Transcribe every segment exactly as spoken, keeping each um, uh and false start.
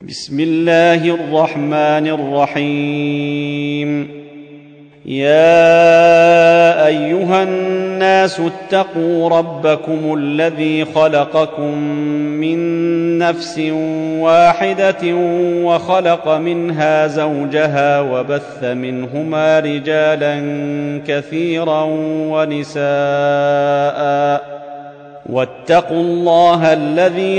بسم الله الرحمن الرحيم. يا أيها الناس اتقوا ربكم الذي خلقكم من نفس واحدة وخلق منها زوجها وبث منهما رجالا كثيرا ونساء واتقوا الله الذي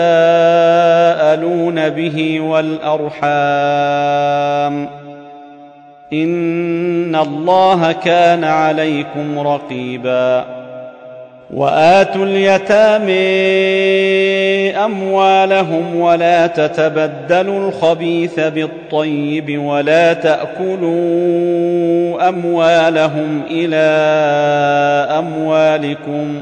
تساءلون به والأرحام إن الله كان عليكم رقيبا. وآتوا اليتامى أموالهم ولا تتبدلوا الخبيث بالطيب ولا تأكلوا أموالهم إلى أموالكم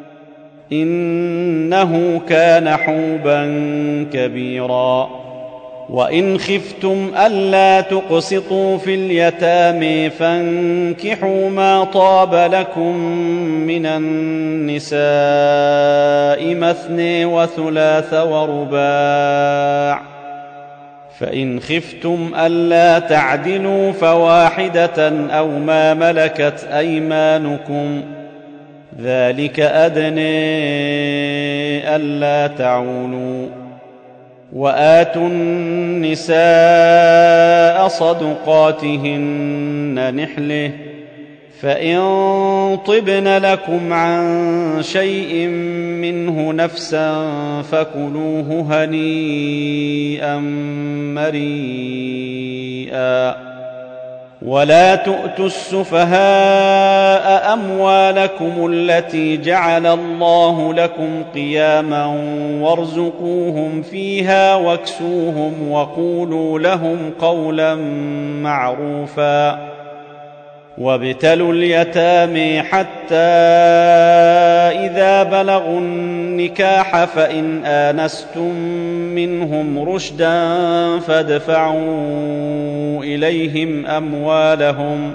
إنه كان حوبا كبيرا. وإن خفتم ألا تقسطوا في اليتامى فانكحوا ما طاب لكم من النساء مثني وثلاث ورباع، فإن خفتم ألا تعدلوا فواحدة أو ما ملكت أيمانكم ذلك أدنى ألا تعولوا. وآتوا النساء صدقاتهن نحلة فإن طبن لكم عن شيء منه نفسا فكلوه هنيئا مريئا. ولا تؤتوا السفهاء أموالكم التي جعل الله لكم قياما وارزقوهم فيها واكسوهم وقولوا لهم قولا معروفا. وابتلوا اليتامى حتى إذا بلغوا النكاح فإن آنستم منهم رشدا فادفعوا إليهم أموالهم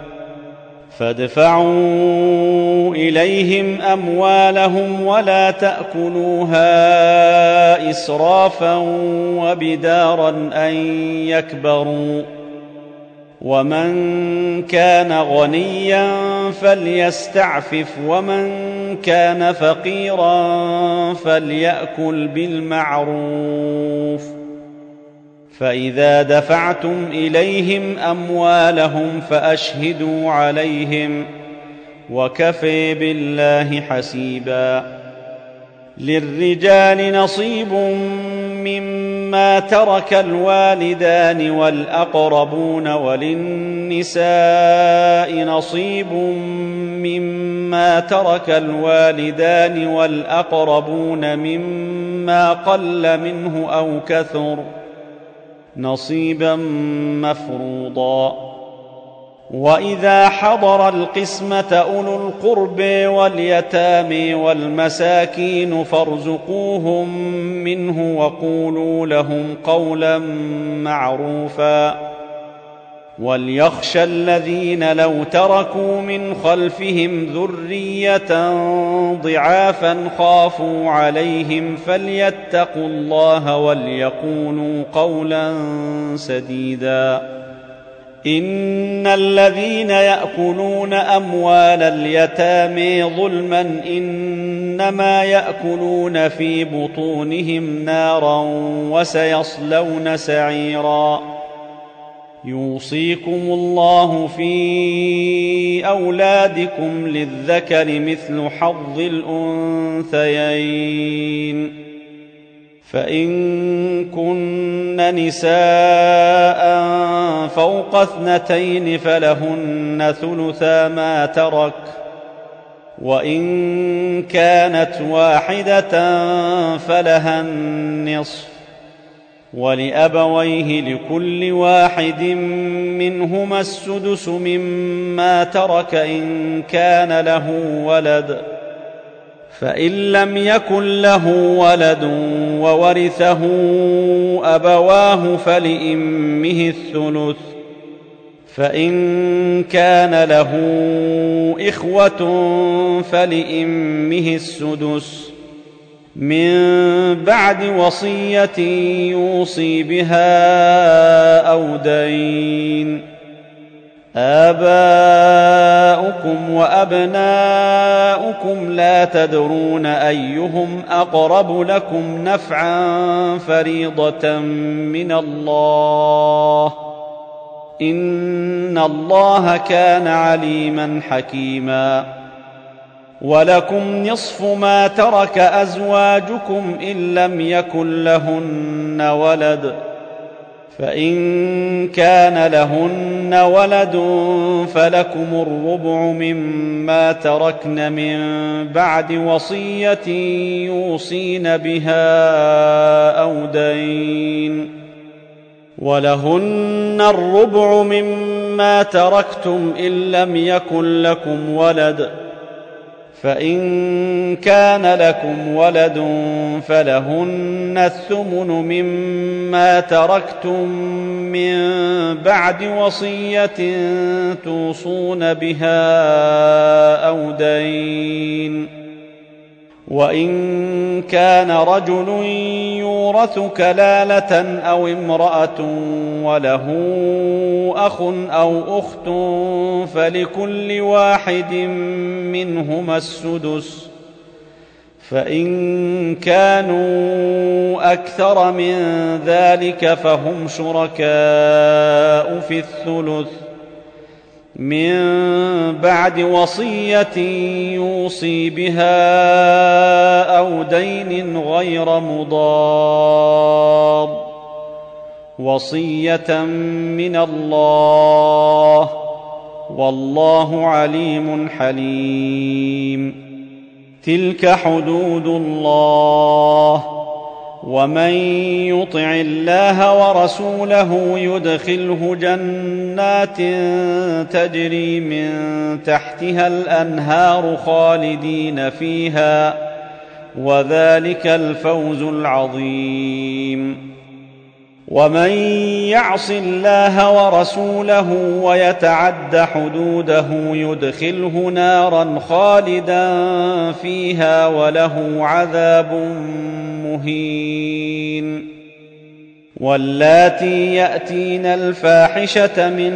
فادفعوا إليهم أموالهم ولا تأكلوها إسرافا وبدارا أن يكبروا. ومن كان غنيا فليستعفف ومن كان فقيرا فليأكل بالمعروف. فإذا دفعتم إليهم أموالهم فأشهدوا عليهم وكفى بالله حسيبا. للرجال نصيب مما ترك الوالدان والأقربون وللنساء نصيب مما ترك الوالدان والأقربون مما قل منه أو كثر نصيبا مفروضا. وإذا حضر القسمة أولو القرب واليتامى والمساكين فارزقوهم منه وقولوا لهم قولا معروفا. وليخشى الذين لو تركوا من خلفهم ذرية ضعافا خافوا عليهم فليتقوا الله وليقولوا قولا سديدا. إن الذين يأكلون أموال اليتامى ظلما إنما يأكلون في بطونهم نارا وسيصلون سعيرا. يوصيكم الله في أولادكم للذكر مثل حظ الأنثيين. فإن كن نساء فوق اثنتين فلهن ثلثا ما ترك، وإن كانت واحدة فلها النصف، ولأبويه لكل واحد منهما السدس مما ترك إن كان له ولد، فإن لم يكن له ولد وورثه أبواه فلأمه الثلث، فإن كان له إخوة فلأمه السدس، من بعد وصية يوصي بها أو دين. آباؤكم وأبناؤكم لا تدرون أيهم أقرب لكم نفعا فريضة من الله، إن الله كان عليما حكيما. ولكم نصف ما ترك أزواجكم إن لم يكن لهن ولد، فإن كان لهن ولد فلكم الربع مما تركن من بعد وصية يوصين بها أو دين. ولهن الربع مما تركتم إن لم يكن لكم ولد، فإن كان لكم ولد فلهن الثمن مما تركتم من بعد وصية توصون بها أو دين. وإن كان رجل يورث كلالة أو امرأة وله أخ أو أخت فلكل واحد منهما السدس، فإن كانوا أكثر من ذلك فهم شركاء في الثلث من بعد وصية يوصي بها أو دين غير مضار، وصية من الله، والله عليم حليم. تلك حدود الله، ومن يطع الله ورسوله يدخله جنات تجري من تحتها الأنهار خالدين فيها، وذلك الفوز العظيم. ومن يعص الله ورسوله ويتعد حدوده يدخله نارا خالدا فيها وله عذاب مهين. واللاتي يأتين الفاحشة من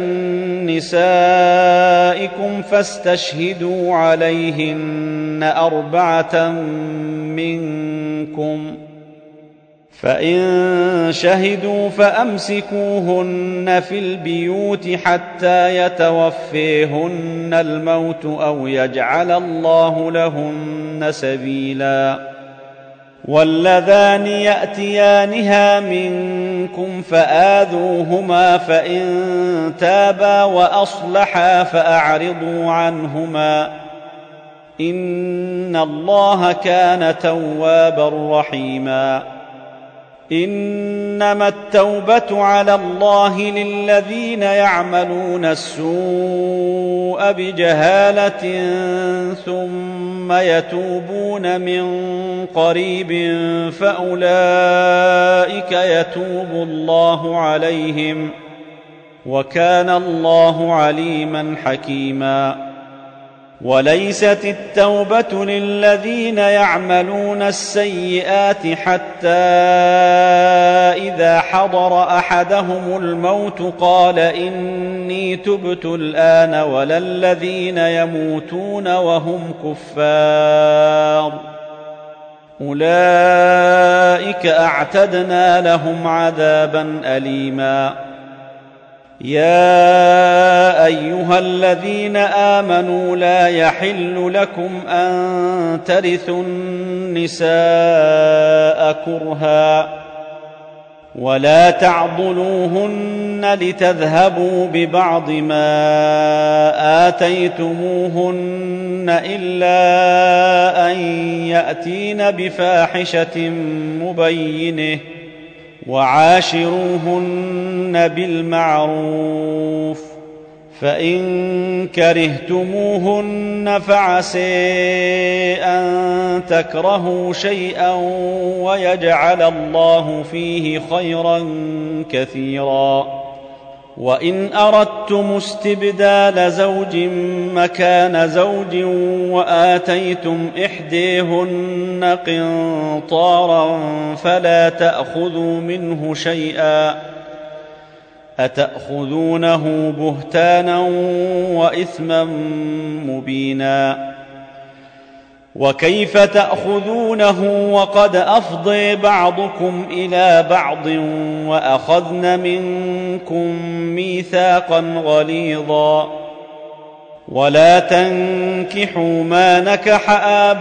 نسائكم فاستشهدوا عليهن أربعة منكم، فإن شهدوا فأمسكوهن في البيوت حتى يتوفيهن الموت أو يجعل الله لهن سبيلا. واللذان يأتيانها منكم فآذوهما، فإن تابا وأصلحا فأعرضوا عنهما، إن الله كان توابا رحيما. إنما التوبة على الله للذين يعملون السوء بجهالة ثم يتوبون من قريب فأولئك يتوب الله عليهم، وكان الله عليما حكيما. وليست التوبة للذين يعملون السيئات حتى إذا حضر أحدهم الموت قال إني تبت الآن، ولا الذين يموتون وهم كفار، أولئك أعتدنا لهم عذابا أليما. يا أيها الذين آمنوا لا يحل لكم أن ترثوا النساء كرها، ولا تعضلوهن لتذهبوا ببعض ما آتيتموهن إلا أن يأتين بفاحشة مبينة، وعاشروهن بالمعروف، فإن كرهتموهن فعسى أن تكرهوا شيئا ويجعل الله فيه خيرا كثيرا، وإن أردتم استبدال زوج مكان زوج وآتيتم إحديهن قنطارا فلا تأخذوا منه شيئا أتأخذونه بهتانا وإثما مبينا وكيف تأخذونه وقد أفضي بعضكم إلى بعض وأخذن منكم ميثاقا غليظا ولا تنكحوا ما نكح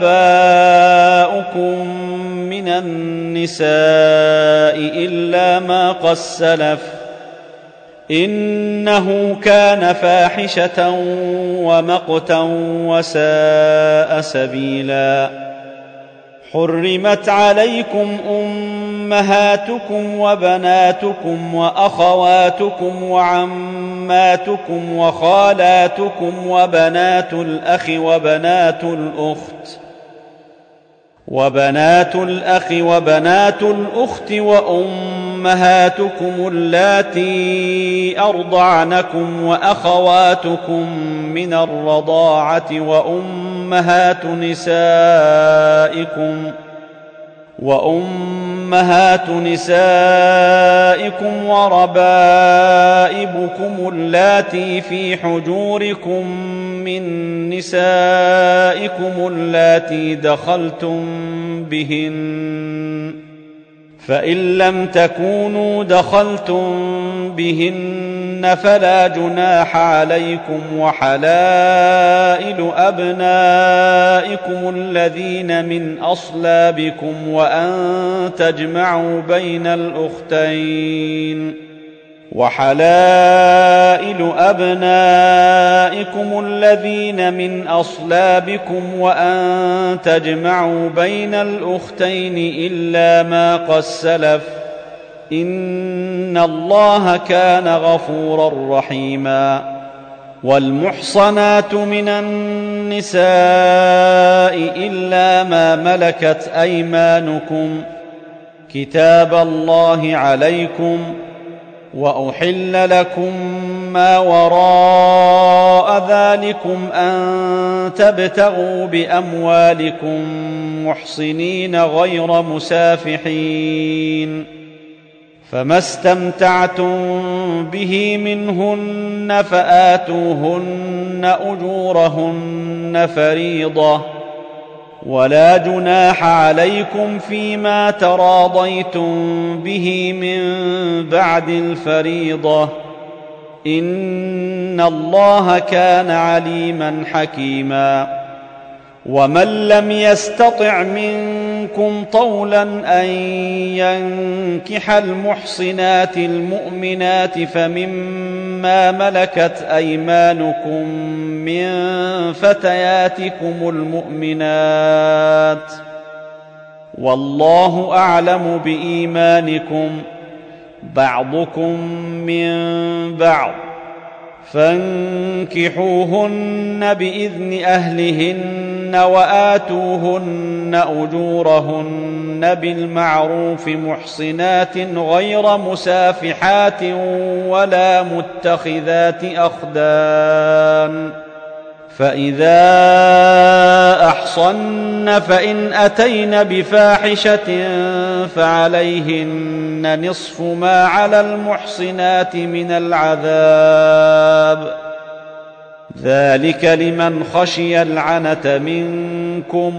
آباؤكم من النساء إلا ما قد سلف إنه كان فاحشة ومقتا وساء سبيلا حرمت عليكم أمهاتكم وبناتكم وأخواتكم وعماتكم وخالاتكم وبنات الأخ وبنات الأخت وبنات الأخ وبنات الأخت وأمهاتكم اللاتي أرضعنكم وأخواتكم من الرضاعة وأمهات نسائكم وأمهات نسائكم وربائبكم اللاتي في حجوركم من نسائكم اللاتي دخلتم بهن فإن لم تكونوا دخلتم بهن فلا جناح عليكم وحلائل أبنائكم الذين من أصلابكم وأن تجمعوا بين الأختين وحلائل أبنائكم الذين من أصلابكم وأن تجمعوا بين الأختين إلا ما قد سلف إن الله كان غفورا رحيما والمحصنات من النساء إلا ما ملكت أيمانكم كتاب الله عليكم وأحل لكم ما وراء ذلكم أن تبتغوا بأموالكم محصنين غير مسافحين فما استمتعتم به منهن فآتوهن أجورهن فريضة ولا جناح عليكم فيما تراضيتم به من بعد الفريضة إن الله كان عليما حكيما ومن لم يستطع منكم طولا أن ينكح المحصنات المؤمنات فمما ملكت أيمانكم من فتياتكم المؤمنات والله أعلم بإيمانكم بعضكم من بعض فانكحوهن بإذن أهلهن وآتوهن أجورهن بالمعروف محصنات غير مسافحات ولا متخذات أخدان فإذا أحصن فإن أتين بفاحشة فعليهن نصف ما على المحصنات من العذاب ذلك لمن خشي العنة منكم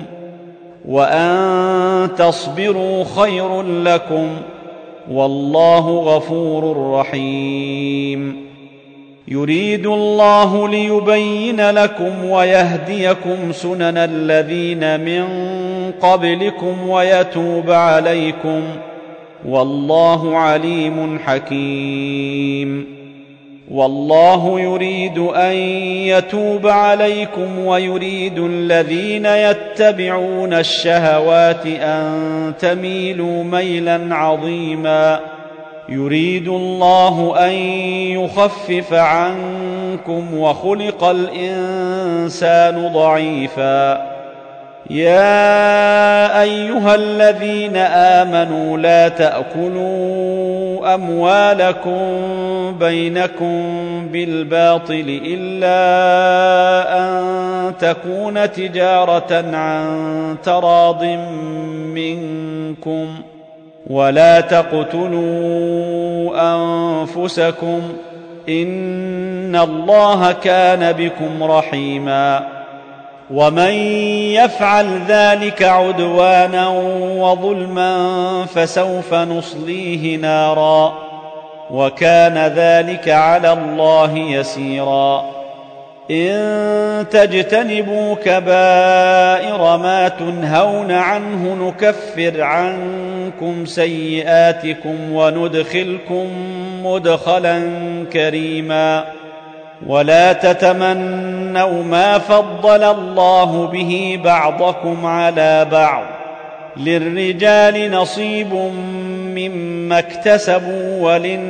وأن تصبروا خير لكم والله غفور رحيم يريد الله ليبين لكم ويهديكم سنن الذين من قبلكم ويتوب عليكم والله عليم حكيم والله يريد أن يتوب عليكم ويريد الذين يتبعون الشهوات أن تميلوا ميلا عظيما يريد الله أن يخفف عنكم وخلق الإنسان ضعيفا يا أيها الذين آمنوا لا تأكلوا أموالكم بينكم بالباطل إلا أن تكون تجارة عن تراض منكم ولا تقتلوا أنفسكم إن الله كان بكم رحيما ومن يفعل ذلك عدوانا وظلما فسوف نصليه نارا وكان ذلك على الله يسيرا إن تجتنبوا كبائر ما تنهون عنه نكفر عنكم سيئاتكم وندخلكم مدخلا كريما ولا تتمنوا ما فضل الله به بعضكم على بعض للرجال نصيب مما اكتسبوا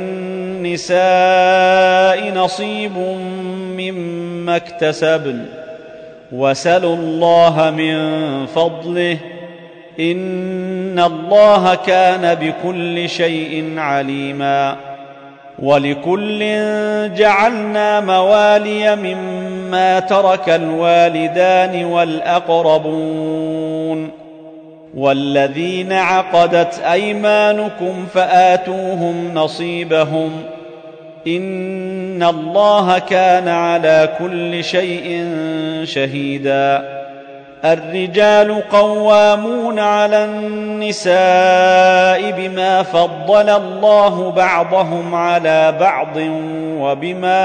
وللنساء نصيب مما اكتسبن وسلوا الله من فضله إن الله كان بكل شيء عليما ولكل جعلنا موالي مما ترك الوالدان والأقربون والذين عقدت أيمانكم فآتوهم نصيبهم إن الله كان على كل شيء شهيدا الرجال قوامون على النساء بما فضل الله بعضهم على بعض وبما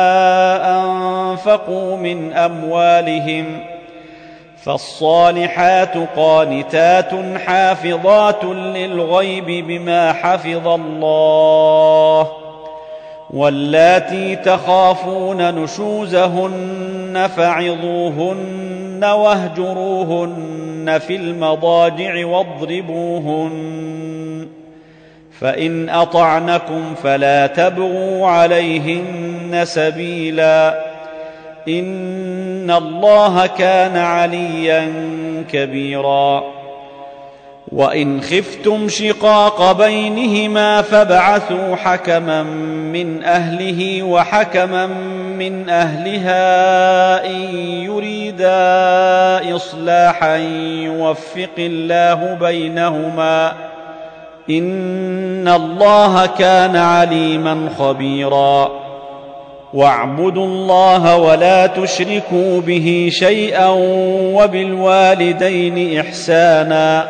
أنفقوا من أموالهم فالصالحات قانتات حافظات للغيب بما حفظ الله واللاتي تخافون نشوزهن فعظوهن واهجروهن في المضاجع واضربوهن فإن أطعنكم فلا تبغوا عليهن سبيلا إن الله كان عليا كبيرا وإن خفتم شقاق بينهما فابعثوا حكما من أهله وحكما من أهلها إن يريدا إصلاحا يوفق الله بينهما إن الله كان عليما خبيرا واعبدوا الله ولا تشركوا به شيئا وبالوالدين إحسانا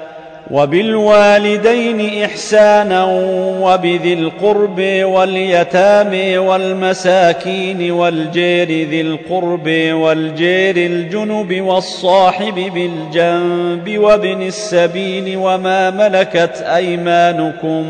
وبالوالدين إحسانا وبذي القرب واليتامى والمساكين والجير ذي القرب والجير الجنب والصاحب بالجنب وابن السبيل وما ملكت أيمانكم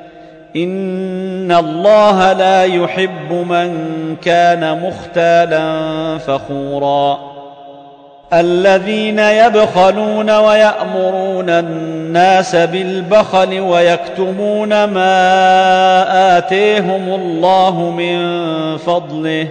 إن الله لا يحب من كان مختالا فخورا الذين يبخلون ويأمرون الناس بالبخل ويكتمون ما آتيهم الله من فضله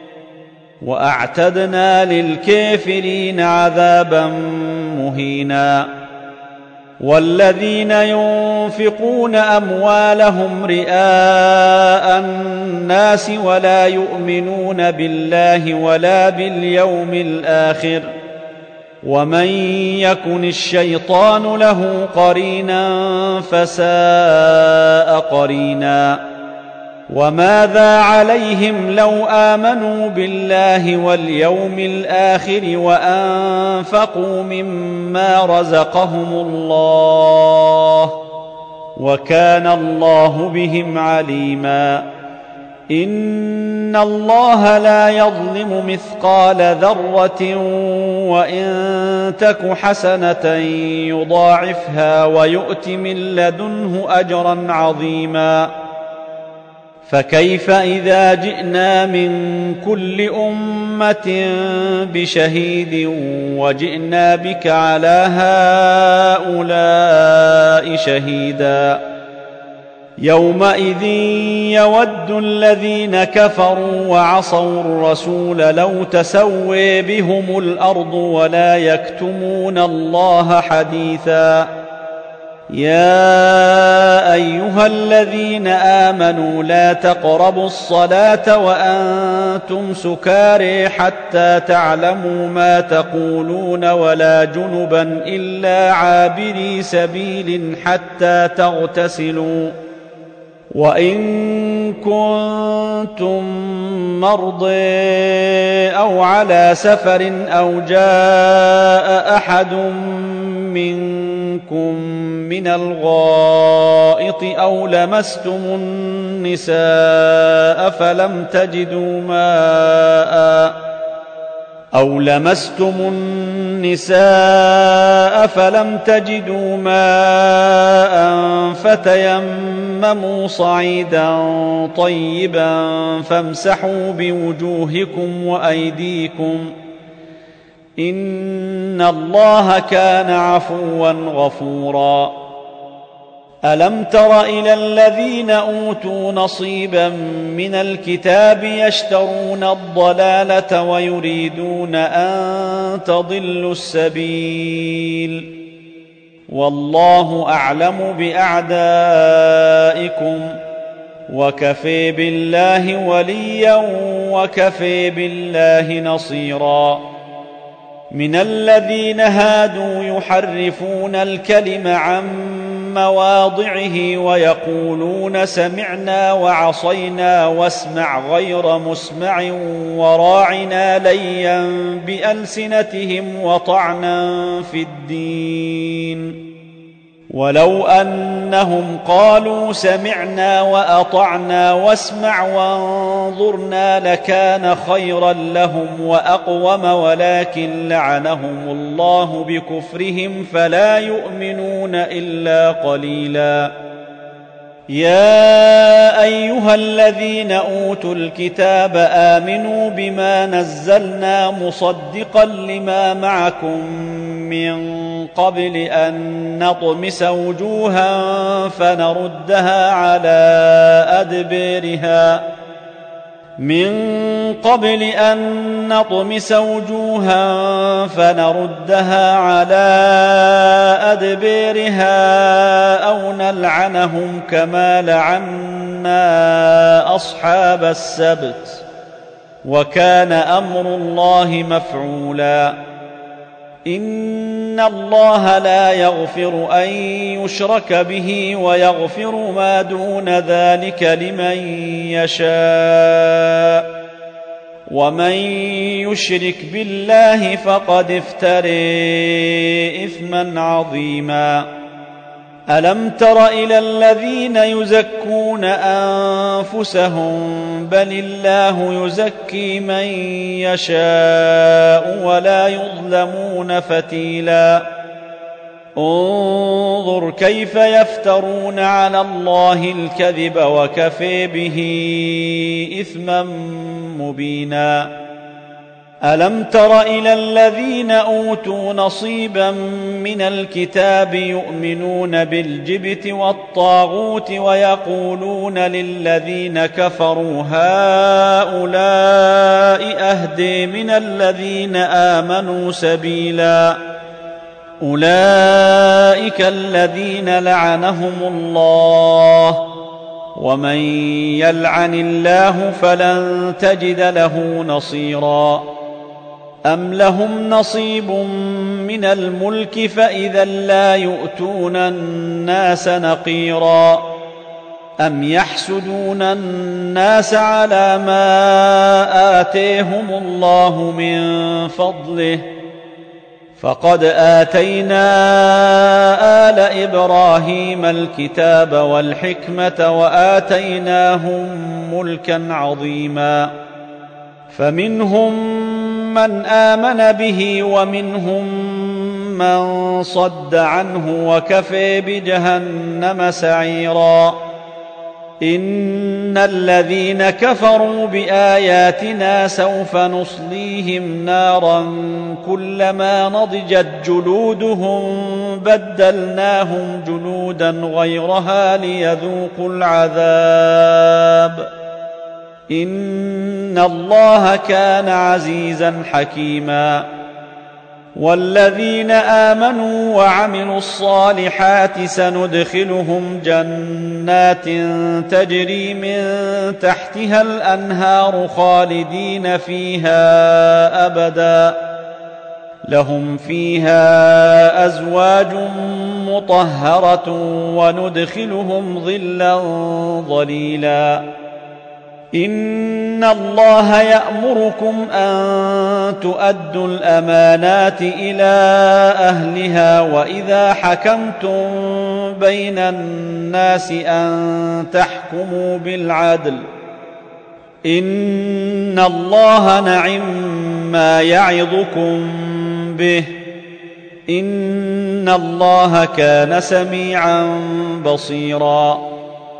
وأعتدنا للكافرين عذابا مهينا والذين ينفقون أموالهم رئاء الناس ولا يؤمنون بالله ولا باليوم الآخر ومن يكن الشيطان له قرينا فساء قرينا وماذا عليهم لو آمنوا بالله واليوم الآخر وأنفقوا مما رزقهم الله وكان الله بهم عليما إن الله لا يظلم مثقال ذرة وإن تك حسنة يضاعفها ويؤت من لدنه أجرا عظيما فكيف إذا جئنا من كل أمة بشهيد وجئنا بك على هؤلاء شهيدا يومئذ يود الذين كفروا وعصوا الرسول لو تسوي بهم الأرض ولا يكتمون الله حديثا. يا أيها الذين آمنوا لا تقربوا الصلاة وأنتم سكارى حتى تعلموا ما تقولون ولا جنبا إلا عابري سبيل حتى تغتسلوا، وإن كنتم مرضى أو على سفر أو جاء أحد منكم من الغائط أو لمستم النساء فلم تجدوا ماء أو لمستم النساء فلم تجدوا ماء فتيمموا صعيدا طيبا فامسحوا بوجوهكم وأيديكم إن الله كان عفوا غفورا. ألم تر إلى الذين أوتوا نصيبا من الكتاب يشترون الضلالة ويريدون أن تضلوا السبيل، والله أعلم بأعدائكم وكفى بالله وليا وكفى بالله نصيرا. من الذين هادوا يحرفون الكلم عن مواضعه ويقولون سمعنا وعصينا واسمع غير مسمع وراعنا ليا بألسنتهم وطعنا في الدين، ولو أنهم قالوا سمعنا وأطعنا واسمع وانظرنا لكان خيرا لهم وأقوم، ولكن لعنهم الله بكفرهم فلا يؤمنون إلا قليلا. يا أيها الذين أوتوا الكتاب آمنوا بما نزلنا مصدقا لما معكم من قبل أن نطمس وجوها فنردها على أدبارها من قبل أن نطمس وجوها فنردها على أدبارها أو نلعنهم كما لعنا أصحاب السبت، وكان أمر الله مفعولا. إن الله لا يغفر أن يشرك به ويغفر ما دون ذلك لمن يشاء، ومن يشرك بالله فقد افترى إثما عظيما. ألم تر إلى الذين يزكون أنفسهم بل الله يزكي من يشاء ولا يظلمون فتيلا. انظر كيف يفترون على الله الكذب وكفى به إثما مبينا. ألم تر إلى الذين أوتوا نصيبا من الكتاب يؤمنون بالجبت والطاغوت ويقولون للذين كفروا هؤلاء أهدى من الذين آمنوا سبيلا. أولئك الذين لعنهم الله، ومن يلعن الله فلن تجد له نصيرا. أم لهم نصيب من الملك فإذا لا يؤتون الناس نقيرا. أم يحسدون الناس على ما آتيهم الله من فضله، فقد آتينا آل إبراهيم الكتاب والحكمة وآتيناهم ملكا عظيما. فمنهم من آمن به ومنهم من صد عنه وكفى بجهنم سعيرا. إن الذين كفروا بآياتنا سوف نصليهم نارا كلما نضجت جلودهم بدلناهم جلودا غيرها ليذوقوا العذاب إن الله كان عزيزا حكيما والذين آمنوا وعملوا الصالحات سندخلهم جنات تجري من تحتها الأنهار خالدين فيها أبدا لهم فيها أزواج مطهرة وندخلهم ظلا ظليلا إن الله يأمركم أن تؤدوا الأمانات إلى أهلها وإذا حكمتم بين الناس أن تحكموا بالعدل إن الله نعم ما يعظكم به إن الله كان سميعا بصيرا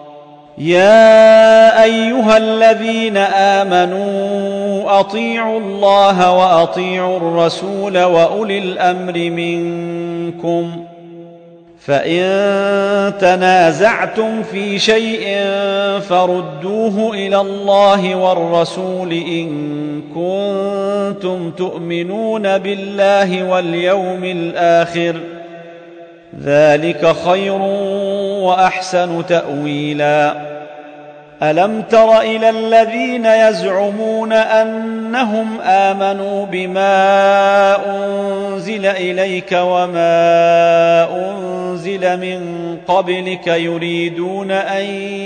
يا أيها الذين آمنوا أطيعوا الله وأطيعوا الرسول وأولي الأمر منكم فإن تنازعتم في شيء فردوه إلى الله والرسول إن كنتم تؤمنون بالله واليوم الآخر ذلك خير وأحسن تأويلا ألم تر إلى الذين يزعمون أنهم آمنوا بما أنزل إليك وما أنزل من قبلك يريدون أن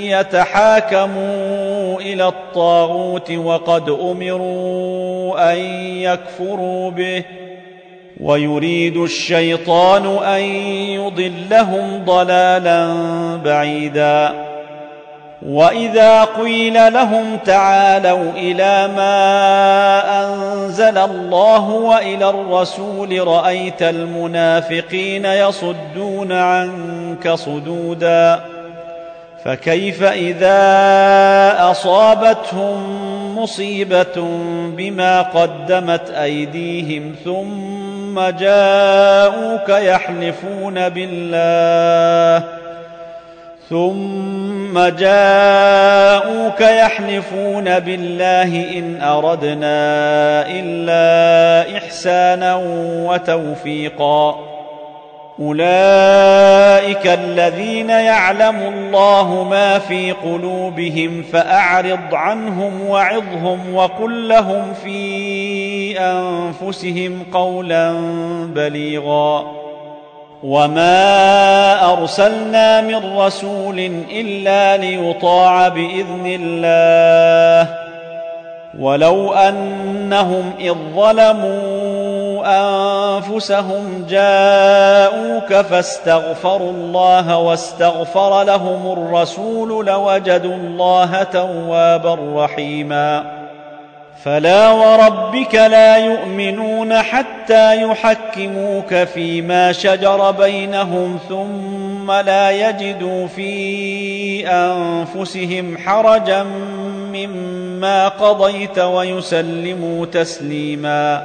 يتحاكموا إلى الطاغوت وقد أمروا أن يكفروا به ويريد الشيطان أن يضلهم ضلالا بعيدا وإذا قيل لهم تعالوا إلى ما أنزل الله وإلى الرسول رأيت المنافقين يصدون عنك صدودا فكيف إذا أصابتهم مصيبة بما قدمت أيديهم ثم جاءوك يحلفون بالله ثم جاءوك يحلفون بالله إن أردنا إلا إحسانا وتوفيقا أولئك الذين يعلم الله ما في قلوبهم فأعرض عنهم وعظهم وقل لهم في أنفسهم قولا بليغا وما أرسلنا من رسول إلا ليطاع بإذن الله ولو أنهم إذ ظلموا أنفسهم جاءوك فاستغفروا الله واستغفر لهم الرسول لوجدوا الله توابا رحيما فلا وربك لا يؤمنون حتى يحكموك فيما شجر بينهم ثم لا يجدوا في أنفسهم حرجا مما قضيت ويسلموا تسليما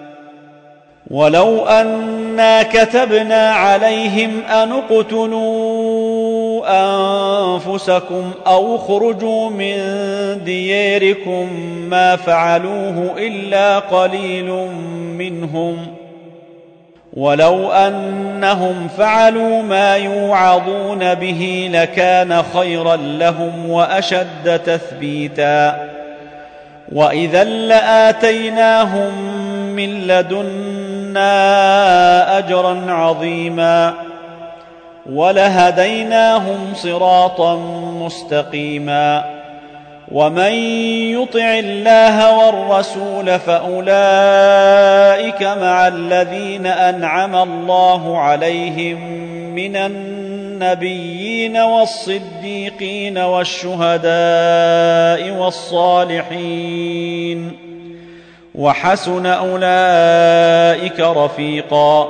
ولو أنا كتبنا عليهم أن اقتلوا أنفسكم أو اخرجوا من دياركم ما فعلوه إلا قليل منهم ولو أنهم فعلوا ما يوعظون به لكان خيرا لهم وأشد تثبيتا وإذا لآتيناهم من لدنا أجرا عظيما ولهديناهم صراطا مستقيما ومن يطع الله والرسول فأولئك مع الذين أنعم الله عليهم من النبيين والصديقين والشهداء والصالحين وحسن أولئك رفيقا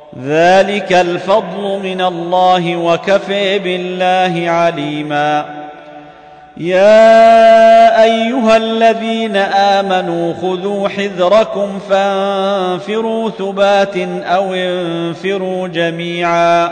ذلك الفضل من الله وكفى بالله عليما يا أيها الذين آمنوا خذوا حذركم فانفروا ثبات أو انفروا جميعا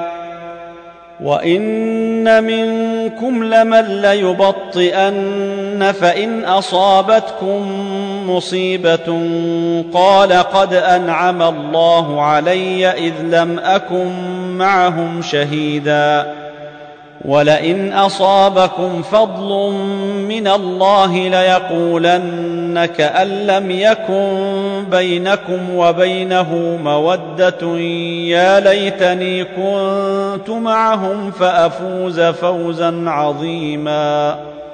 وإن منكم لمن ليبطئن فإن أصابتكم مصيبة قال قد أنعم الله علي إذ لم أكن معهم شهيدا ولئن أصابكم فضل من الله ليقولن كأن لم يكن بينكم وبينه مودة يا ليتني كنت معهم فأفوز فوزا عظيما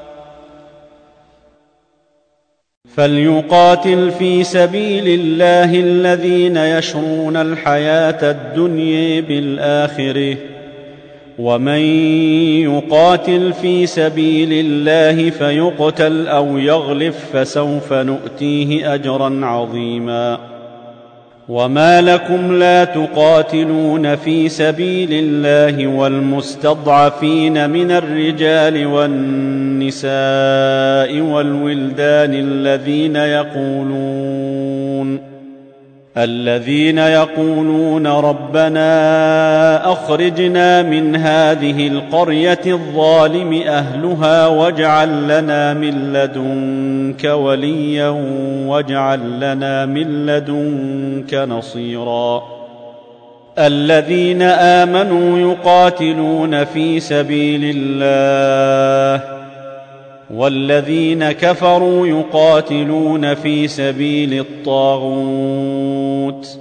فليقاتل في سبيل الله الذين يشرون الحياة الدنيا بالآخرة ومن يقاتل في سبيل الله فيقتل أو يغلب فسوف نؤتيه أجرا عظيما وما لكم لا تقاتلون في سبيل الله والمستضعفين من الرجال والنساء والولدان الذين يقولون الذين يقولون ربنا أخرجنا من هذه القرية الظالم أهلها واجعل لنا من لدنك وليا واجعل لنا من لدنك نصيرا الذين آمنوا يقاتلون في سبيل الله والذين كفروا يقاتلون في سبيل الطاغوت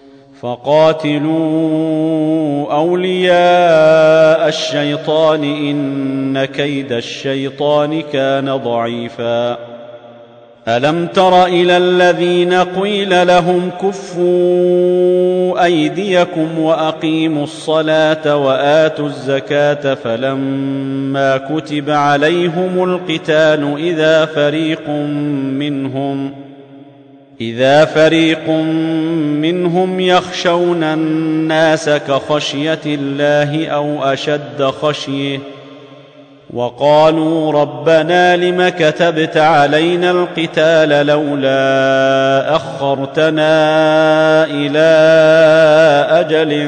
فقاتلوا أولياء الشيطان إن كيد الشيطان كان ضعيفا ألم تر إلى الذين قيل لهم كفوا أيديكم وأقيموا الصلاة وآتوا الزكاة فلما كتب عليهم القتال إذا فريق منهم إذا فريق منهم يخشون الناس كخشية الله أو أشد خشية وقالوا ربنا لم كتبت علينا القتال لولا أخرتنا إلى أجل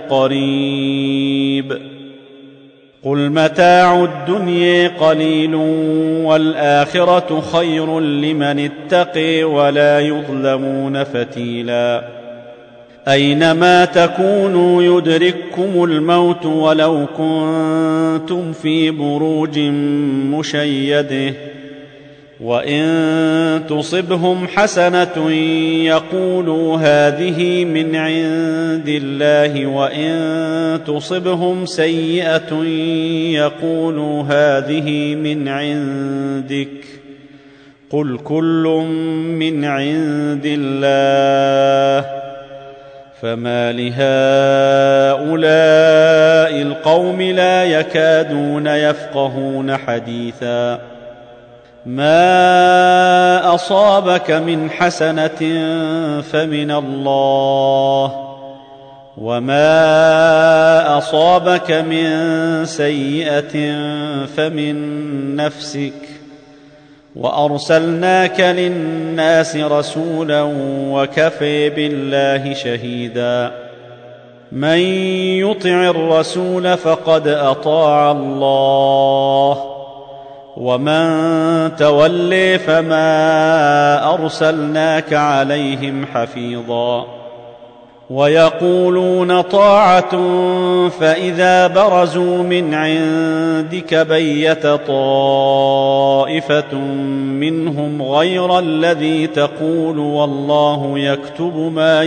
قريب قل متاع الدنيا قليل والآخرة خير لمن اتقي ولا يظلمون فتيلا أينما تكونوا يدرككم الموت ولو كنتم في بروج مشيدة وإن تصبهم حسنة يقولوا هذه من عند الله وإن تصبهم سيئة يقولوا هذه من عندك قل كل من عند الله فما لهؤلاء القوم لا يكادون يفقهون حديثا ما أصابك من حسنة فمن الله وما أصابك من سيئة فمن نفسك وأرسلناك للناس رسولا وكفى بالله شهيدا من يطع الرسول فقد أطاع الله ومن تولي فما أرسلناك عليهم حفيظا ويقولون طاعة فإذا برزوا من عندك بيت طائفة منهم غير الذي تقول والله يكتب ما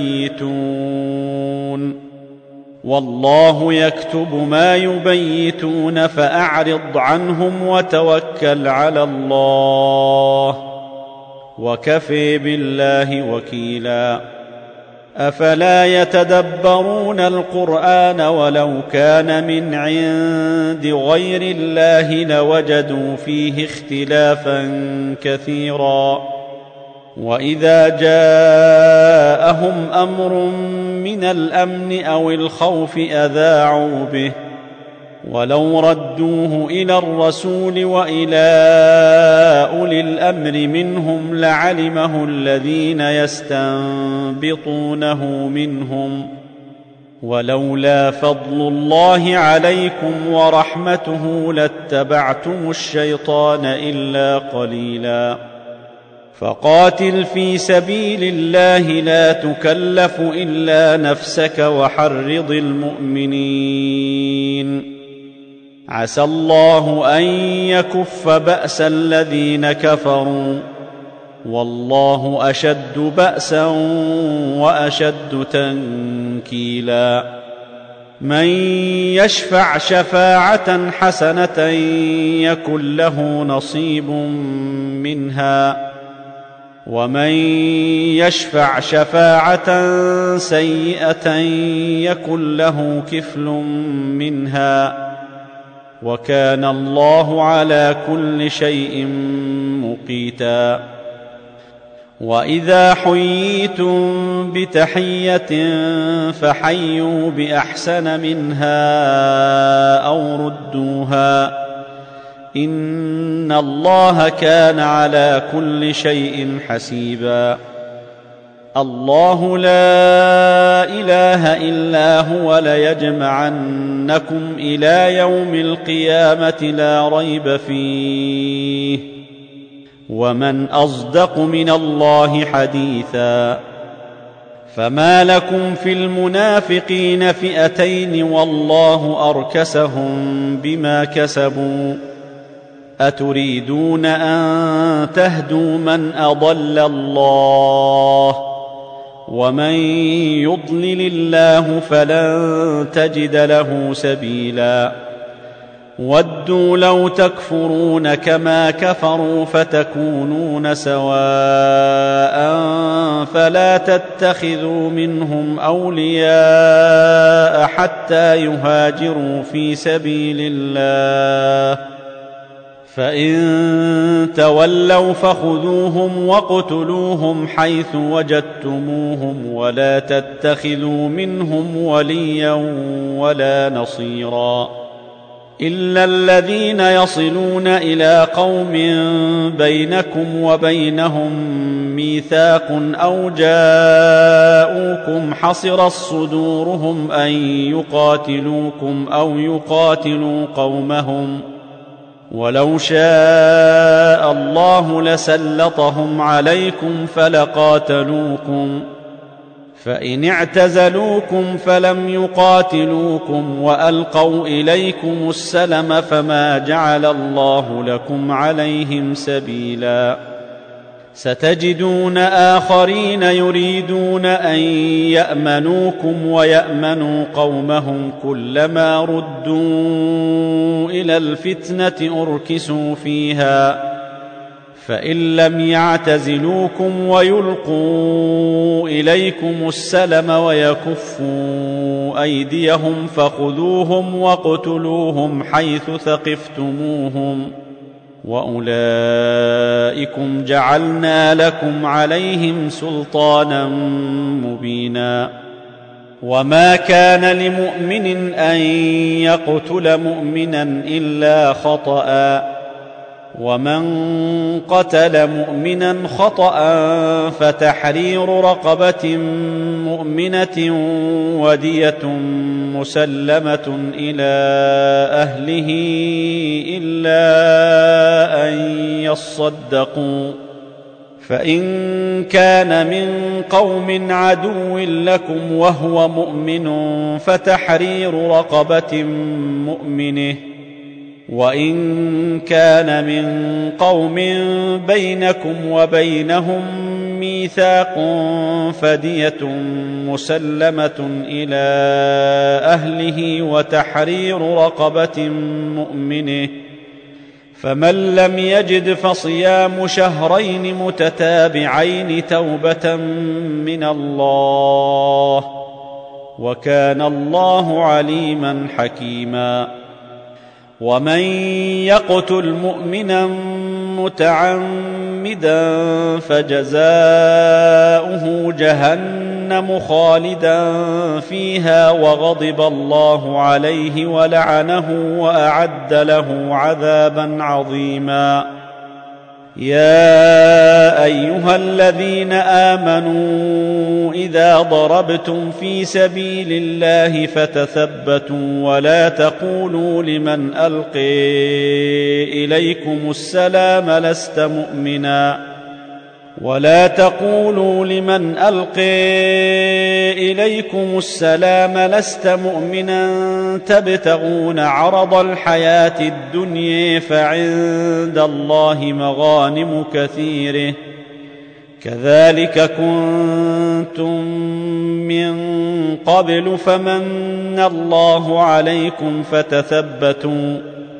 يبيتون والله يكتب ما يبيتون فأعرض عنهم وتوكل على الله وكفى بالله وكيلا أفلا يتدبرون القرآن ولو كان من عند غير الله لوجدوا فيه اختلافا كثيرا وإذا جاءهم أمر من الأمن أو الخوف أذاعوا به ولو ردوه إلى الرسول وإلى أولي الأمر منهم لعلمه الذين يستنبطونه منهم، ولولا فضل الله عليكم ورحمته لاتبعتم الشيطان إلا قليلا. فقاتل في سبيل الله لا تكلف إلا نفسك وحرض المؤمنين، عسى الله أن يكف بأس الذين كفروا، والله أشد بأسا وأشد تنكيلا. من يشفع شفاعة حسنة يكن له نصيب منها، ومن يشفع شفاعة سيئة يكن له كفل منها، وكان الله على كل شيء مقيتا. وإذا حييتم بتحية فحيوا بأحسن منها أو ردوها، إن الله كان على كل شيء حسيبا. الله لا إله إلا هو ليجمعنكم إلى يوم القيامة لا ريب فيه، ومن أصدق من الله حديثا. فما لكم في المنافقين فئتين والله أركسهم بما كسبوا، أتريدون أن تهدوا من أضل الله، ومن يضلل الله فلن تجد له سبيلا. ودوا لو تكفرون كما كفروا فتكونون سواء فلا تتخذوا منهم أولياء حتى يهاجروا في سبيل الله، فإن تولوا فخذوهم واقتلوهم حيث وجدتموهم، ولا تتخذوا منهم وليا ولا نصيرا، إلا الذين يصلون إلى قوم بينكم وبينهم ميثاق أو جاءوكم حصرت صدورهم أن يقاتلوكم أو يقاتلوا قومهم، ولو شاء الله لسلطهم عليكم فلقاتلوكم، فإن اعتزلوكم فلم يقاتلوكم وألقوا إليكم السلم فما جعل الله لكم عليهم سبيلا. ستجدون آخرين يريدون أن يأمنوكم ويأمنوا قومهم، كلما ردوا إلى الفتنة أركسوا فيها، فإن لم يعتزلوكم ويلقوا إليكم السلم ويكفوا أيديهم فخذوهم واقتلوهم حيث ثقفتموهم، وأولئكم جعلنا لكم عليهم سلطانا مبينا. وما كان لمؤمن أن يقتل مؤمنا إلا خطأ، ومن قتل مؤمنا خطأ فتحرير رقبة مؤمنة ودية مسلمة إلى أهله إلا أن يصدقوا، فإن كان من قوم عدو لكم وهو مؤمن فتحرير رقبة مؤمنة، وإن كان من قوم بينكم وبينهم ميثاق فدية مسلمة إلى أهله وتحرير رقبة مؤمنة، فمن لم يجد فصيام شهرين متتابعين توبة من الله، وكان الله عليما حكيما. ومن يقتل مؤمنا متعمدا فجزاؤه جهنم جهنم خالدا فيها وغضب الله عليه ولعنه وأعد له عذابا عظيما. يا أيها الذين آمنوا إذا ضربتم في سبيل الله فتثبتوا ولا تقولوا لمن ألقي إليكم السلام لست مؤمنا ولا تقولوا لمن ألقي إليكم السلام لست مؤمنا تبتغون عرض الحياة الدنيا فعند الله مغانم كثيرة كذلك كنتم من قبل فمن الله عليكم فتثبتوا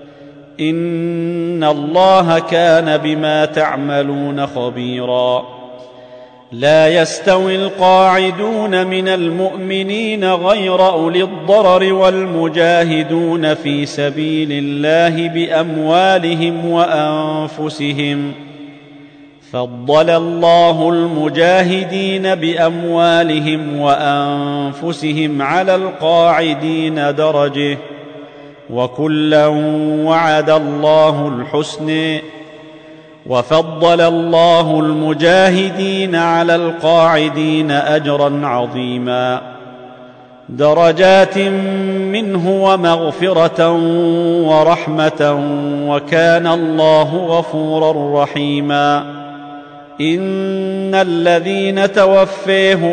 إن الله كان بما تعملون خبيرا. لا يستوي القاعدون من المؤمنين غير أولي الضرر والمجاهدون في سبيل الله بأموالهم وأنفسهم فضل الله المجاهدين بأموالهم وأنفسهم على القاعدين درجة وكلا وعد الله الحسنى وفضل الله المجاهدين على القاعدين أجرا عظيما درجات منه ومغفرة ورحمة وكان الله غفورا رحيما. إن الذين توفيهم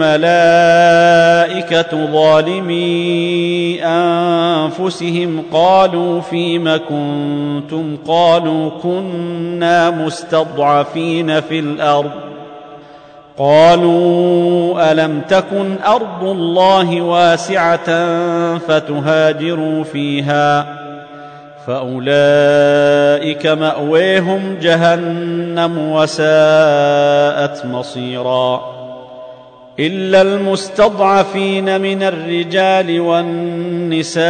الملائكة ظالمي أنفسهم قالوا فيم كنتم قالوا كنا مستضعفين في الأرض قالوا ألم تكن أرض الله واسعة فتهاجروا فيها فأولئك مأويهم جهنم وساءت مصيرا. إلا المستضعفين من الرجال والنساء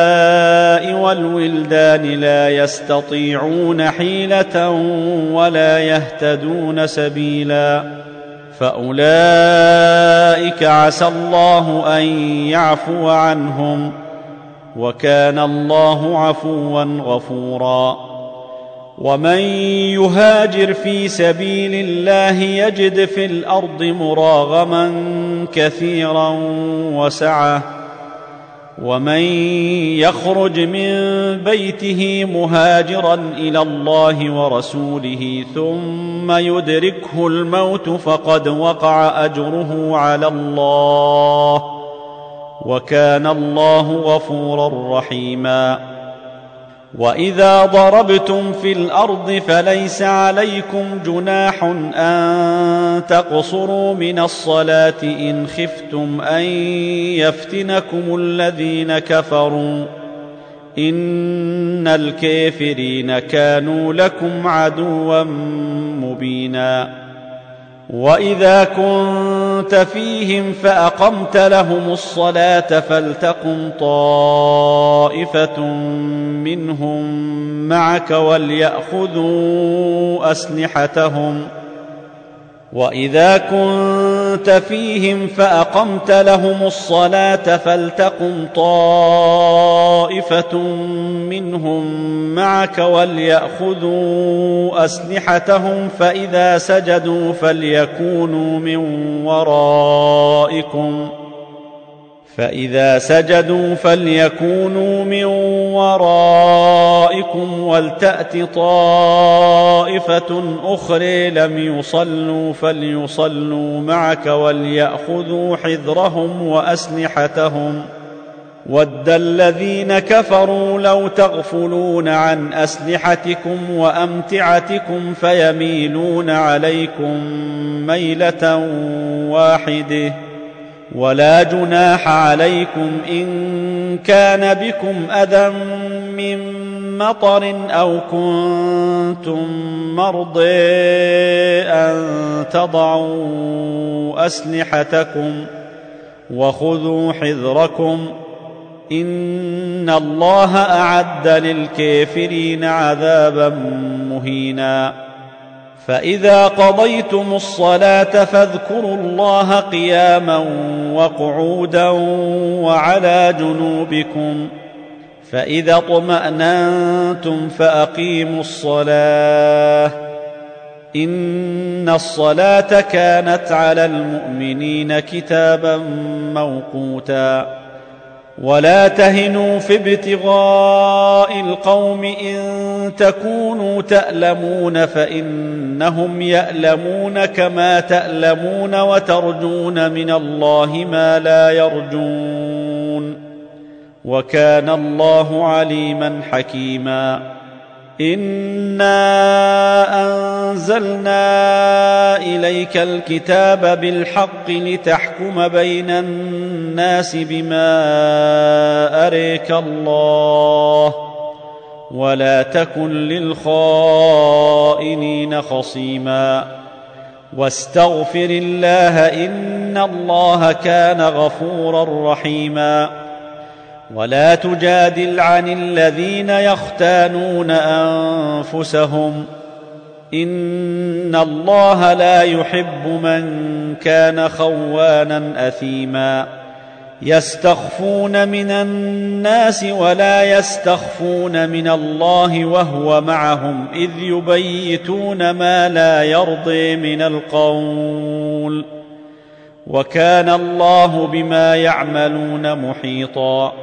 والولدان لا يستطيعون حيلة ولا يهتدون سبيلا فأولئك عسى الله أن يعفو عنهم وكان الله عفوا غفورا. ومن يهاجر في سبيل الله يجد في الأرض مراغما كثيرا وسعة ومن يخرج من بيته مهاجرا إلى الله ورسوله ثم يدركه الموت فقد وقع أجره على الله وكان الله غفورا رحيما. وإذا ضربتم في الأرض فليس عليكم جناح أن تقصروا من الصلاة إن خفتم أن يفتنكم الذين كفروا إن الكافرين كانوا لكم عدوا مبينا. وإذا كنت فيهم فأقمت لهم الصلاة فلتقم طائفة منهم معك وليأخذوا أسلحتهم وإذا كنت فيهم فأقمت لهم الصلاة فلتقم طائفة منهم معك وليأخذوا أسلحتهم فإذا سجدوا فليكونوا من ورائكم فإذا سجدوا فليكونوا من ورائكم ولتأت طائفة أخرى لم يصلوا فليصلوا معك وليأخذوا حذرهم وأسلحتهم ود الذين كفروا لو تغفلون عن أسلحتكم وأمتعتكم فيميلون عليكم ميلة واحدة ولا جناح عليكم إن كان بكم أذى من مطر أو كنتم مرضى أن تضعوا أسلحتكم وخذوا حذركم إن الله أعد للكافرين عذابا مهينا. فإذا قضيتم الصلاة فاذكروا الله قياما وقعودا وعلى جنوبكم، فإذا اطمأننتم فأقيموا الصلاة، إن الصلاة كانت على المؤمنين كتابا موقوتا. ولا تهنوا في ابتغاء القوم إن تكونوا تألمون فإنهم يألمون كما تألمون وترجون من الله ما لا يرجون، وكان الله عليما حكيما. إنا أنزلنا إليك الكتاب بالحق لتحكم بين الناس بما أريك الله، ولا تكن للخائنين خصيما، واستغفر الله إن الله كان غفورا رحيما. ولا تجادل عن الذين يختانون أنفسهم، إن الله لا يحب من كان خوانا أثيما. يستخفون من الناس ولا يستخفون من الله وهو معهم إذ يبيتون ما لا يرضي من القول، وكان الله بما يعملون محيطا.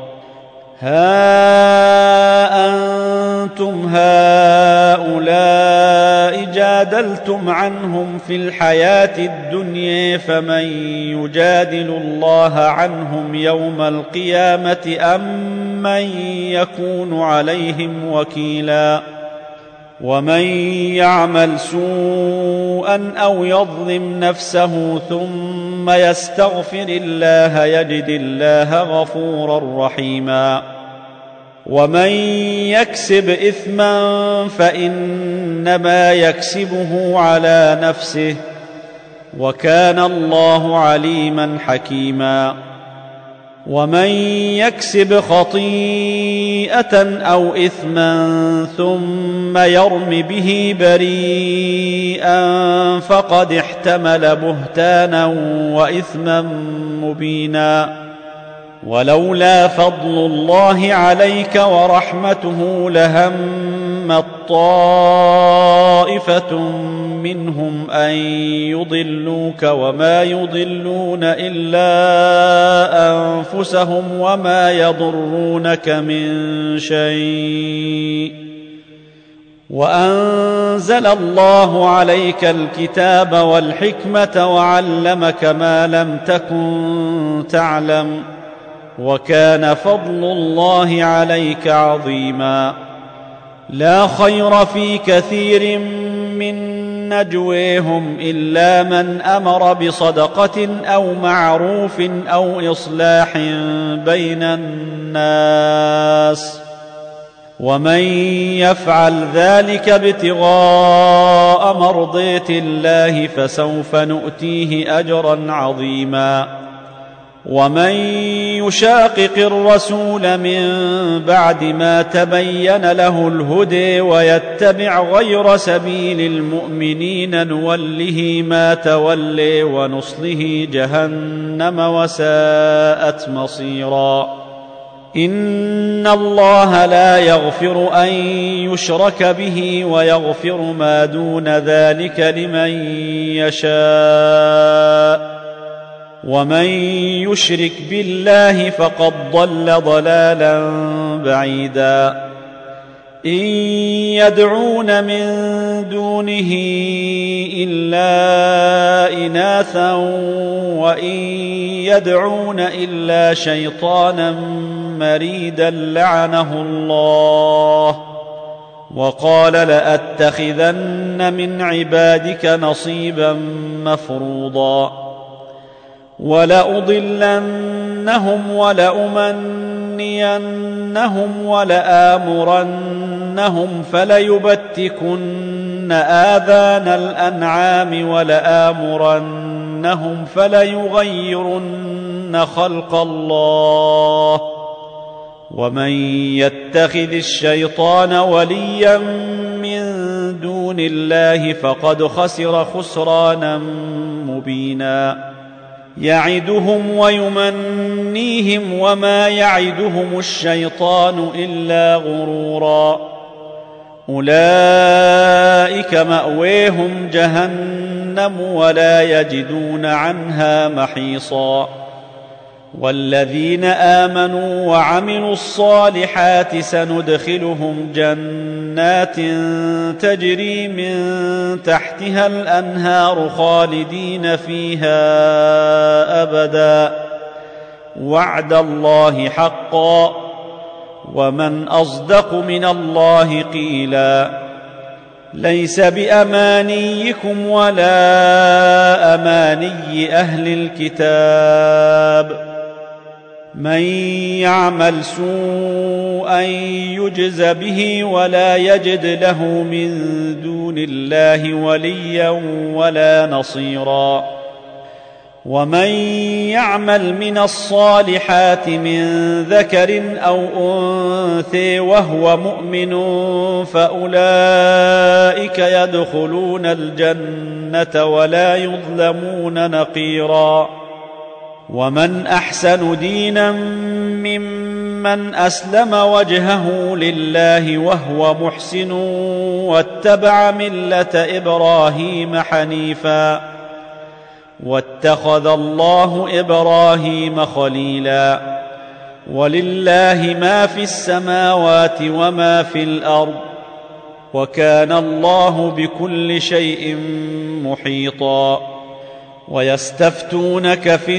ها أنتم هؤلاء جادلتم عنهم في الحياة الدنيا، فمن يجادل الله عنهم يوم القيامة أم من يكون عليهم وكيلا؟ ومن يعمل سوءا أو يظلم نفسه ثم يستغفر الله يجد الله غفورا رحيما. ومن يكسب إثما فإنما يكسبه على نفسه، وكان الله عليما حكيما. ومن يكسب خطيئة أو إثما ثم يرم به بريئا فقد احتمل بهتانا وإثما مبينا. ولولا فضل الله عليك ورحمته لهمت طائفة منهم أن يضلوك وما يضلون إلا أنفسهم وما يضرونك من شيء، وأنزل الله عليك الكتاب والحكمة وعلمك ما لم تكن تعلم، وكان فضل الله عليك عظيما. لا خير في كثير من نجويهم إلا من أمر بصدقة أو معروف أو إصلاح بين الناس، ومن يفعل ذلك ابتغاء مرضات الله فسوف نؤتيه أجرا عظيما. ومن يشاقق الرسول من بعد ما تبين له الهدى ويتبع غير سبيل المؤمنين نوله ما تولي ونصله جهنم وساءت مصيرا. إن الله لا يغفر أن يشرك به ويغفر ما دون ذلك لمن يشاء، ومن يشرك بالله فقد ضل ضلالا بعيدا. إن يدعون من دونه إلا إناثا وإن يدعون إلا شيطانا مريدا لعنه الله، وقال لأتخذن من عبادك نصيبا مفروضا. ولأضلنهم ولأمنينهم ولآمرنهم فليبتكن آذان الأنعام ولآمرنهم فليغيرن خلق الله. ومن يتخذ الشيطان وليا من دون الله فقد خسر خسرانا مبينا يعدهم ويمنيهم وما يعدهم الشيطان إلا غرورا أولئك مأويهم جهنم ولا يجدون عنها محيصا والذين آمنوا وعملوا الصالحات سندخلهم جنات تجري من تحتها الأنهار خالدين فيها أبدا وعد الله حقا ومن أصدق من الله قيلا ليس بأمانيكم ولا أماني أهل الكتاب من يعمل سوءا يجز به ولا يجد له من دون الله وليا ولا نصيرا ومن يعمل من الصالحات من ذكر أو أنثى وهو مؤمن فأولئك يدخلون الجنة ولا يظلمون نقيرا ومن أحسن دينا ممن أسلم وجهه لله وهو محسن واتبع ملة إبراهيم حنيفا واتخذ الله إبراهيم خليلا ولله ما في السماوات وما في الأرض وكان الله بكل شيء محيطا ويستفتونك في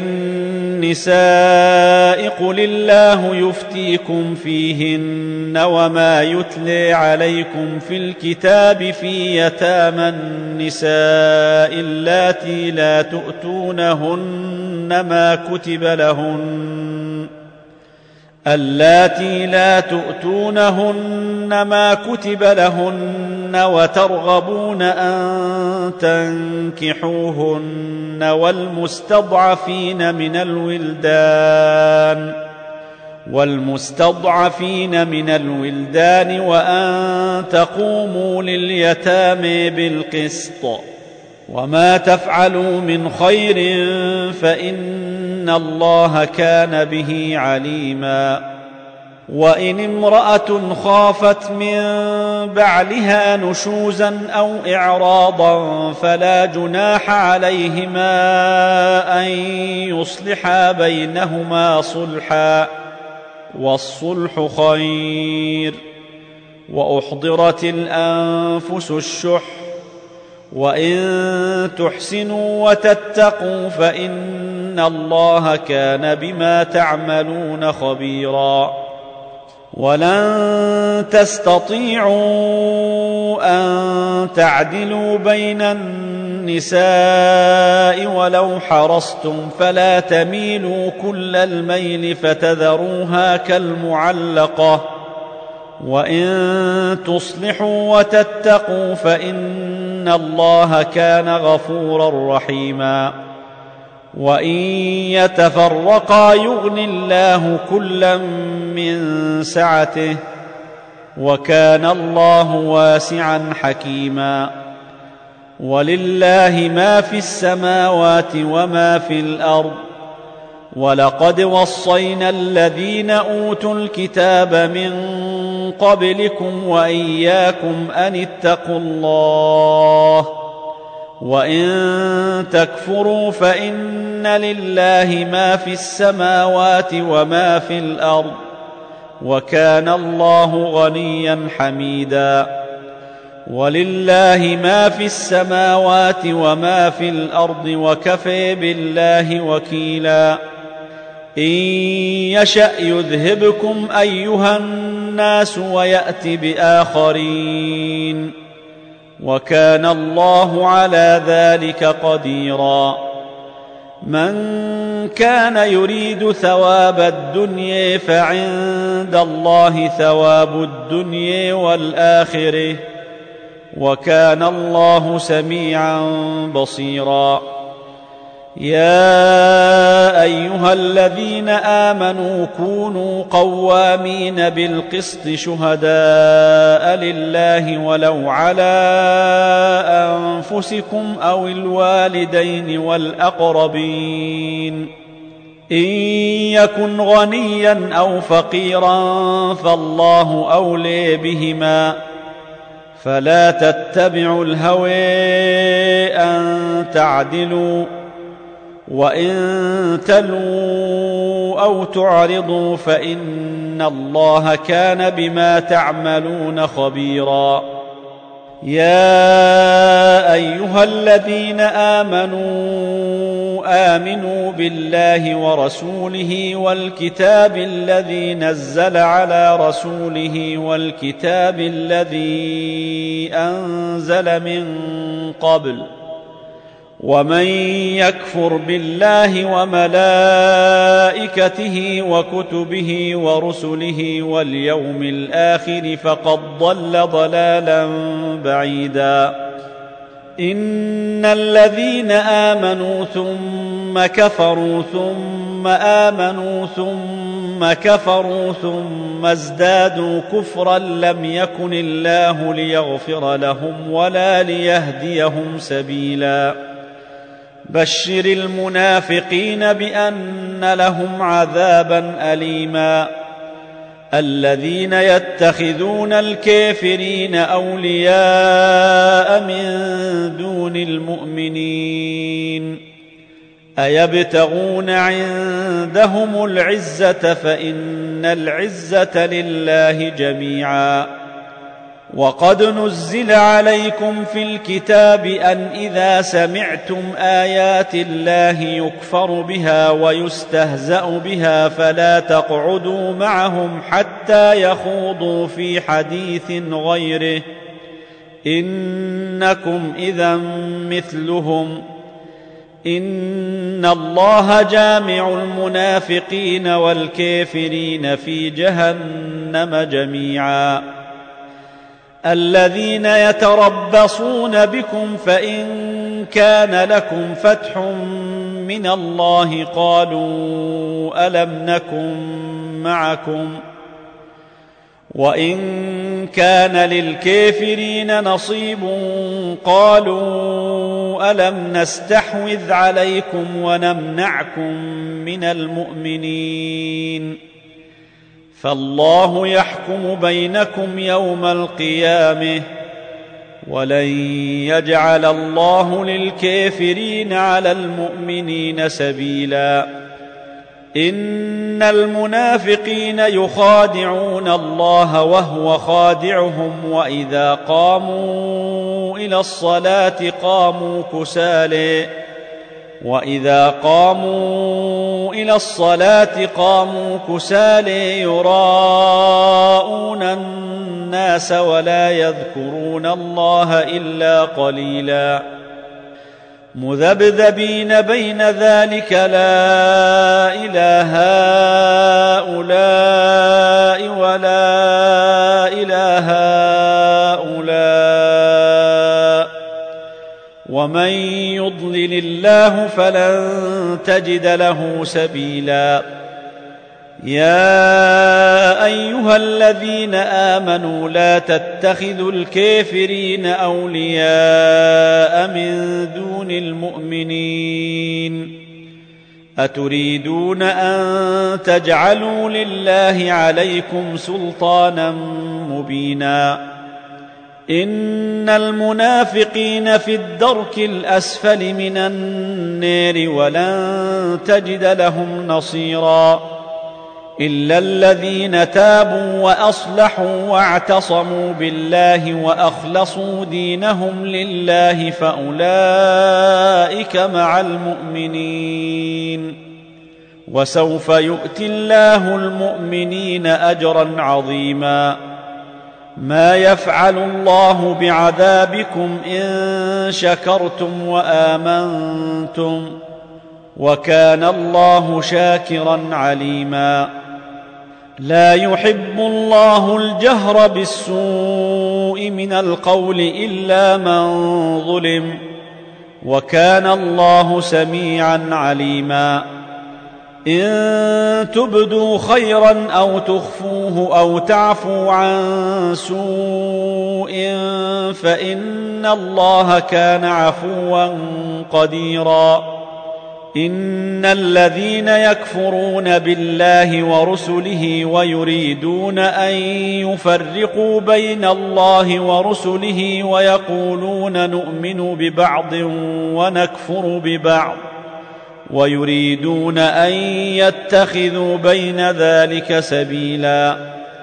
النساء قل الله يفتيكم فيهن وما يتلي عليكم في الكتاب في يتامى النساء اللاتي لا تؤتونهن ما كتب لهن اللاتي لا تؤتونهن ما كتب لهن وترغبون أن تنكحوهن والمستضعفين من الولدان والمستضعفين من الولدان وأن تقوموا لليتامى بالقسط وما تفعلوا من خير فإن الله كان به عليما وإن امرأة خافت من بعلها نشوزا أو إعراضا فلا جناح عليهما أن يصلحا بينهما صلحا والصلح خير وأحضرت الأنفس الشح وإن تحسنوا وتتقوا فإن الله كان بما تعملون خبيرا ولن تستطيعوا أن تعدلوا بين النساء ولو حرصتم فلا تميلوا كل الميل فتذروها كالمعلقة وإن تصلحوا وتتقوا فإن الله كان غفورا رحيما وإن يتفرقا يغن الله كلا من سعته وكان الله واسعا حكيما ولله ما في السماوات وما في الأرض ولقد وصينا الذين أوتوا الكتاب من قبلكم وإياكم أن اتقوا الله وإن تكفروا فإن لله ما في السماوات وما في الأرض وكان الله غنيا حميدا ولله ما في السماوات وما في الأرض وكفى بالله وكيلا إن يشأ يذهبكم أيها الناس ويأت بآخرين وكان الله على ذلك قديرا من كان يريد ثواب الدنيا فعند الله ثواب الدنيا والآخرة وكان الله سميعا بصيرا يا أيها الذين آمنوا كونوا قوامين بالقسط شهداء لله ولو على أنفسكم أو الوالدين والأقربين إن يكن غنيا أو فقيرا فالله أولي بهما فلا تتبعوا الهوى أن تعدلوا وإن تلووا أو تعرضوا فإن الله كان بما تعملون خبيرا. يا أيها الذين آمنوا آمنوا بالله ورسوله والكتاب الذي نزل على رسوله والكتاب الذي أنزل من قبل ومن يكفر بالله وملائكته وكتبه ورسله واليوم الآخر فقد ضل ضلالا بعيدا. إن الذين آمنوا ثم كفروا ثم آمنوا ثم كفروا ثم ازدادوا كفرا لم يكن الله ليغفر لهم ولا ليهديهم سبيلا. بشر المنافقين بأن لهم عذابا أليما. الذين يتخذون الكافرين أولياء من دون المؤمنين أيبتغون عندهم العزة فإن العزة لله جميعا. وقد نزل عليكم في الكتاب أن إذا سمعتم آيات الله يكفر بها ويستهزأ بها فلا تقعدوا معهم حتى يخوضوا في حديث غيره إنكم إذا مثلهم إن الله جامع المنافقين والكافرين في جهنم جميعا. الذين يتربصون بكم فإن كان لكم فتح من الله قالوا ألم نكن معكم وإن كان للكافرين نصيب قالوا ألم نستحوذ عليكم ونمنعكم من المؤمنين فالله يحكم بينكم يوم القيامة ولن يجعل الله للكافرين على المؤمنين سبيلا. إن المنافقين يخادعون الله وهو خادعهم وإذا قاموا إلى الصلاة قاموا كسالى وإذا قاموا إلى الصلاة قاموا كسالى يراءون الناس ولا يذكرون الله إلا قليلا. مذبذبين بين ذلك لا إله هؤلاء ولا إله هؤلاء ومن يضلل الله فلن تجد له سبيلا. يا أيها الذين آمنوا لا تتخذوا الكافرين أولياء من دون المؤمنين أتريدون أن تجعلوا لله عليكم سلطانا مبينا. إن المنافقين في الدرك الأسفل من النار ولن تجد لهم نصيرا إلا الذين تابوا وأصلحوا واعتصموا بالله وأخلصوا دينهم لله فأولئك مع المؤمنين وسوف يؤتي الله المؤمنين أجرا عظيما. ما يفعل الله بعذابكم إن شكرتم وآمنتم وكان الله شاكرا عليما. لا يحب الله الجهر بالسوء من القول إلا من ظلم وكان الله سميعا عليما. إن تبدوا خيرا أو تخفوه أو تعفوا عن سوء فإن الله كان عفوا قديرا. إن الذين يكفرون بالله ورسله ويريدون أن يفرقوا بين الله ورسله ويقولون نؤمن ببعض ونكفر ببعض ويريدون أن يتخذوا بين ذلك سبيلا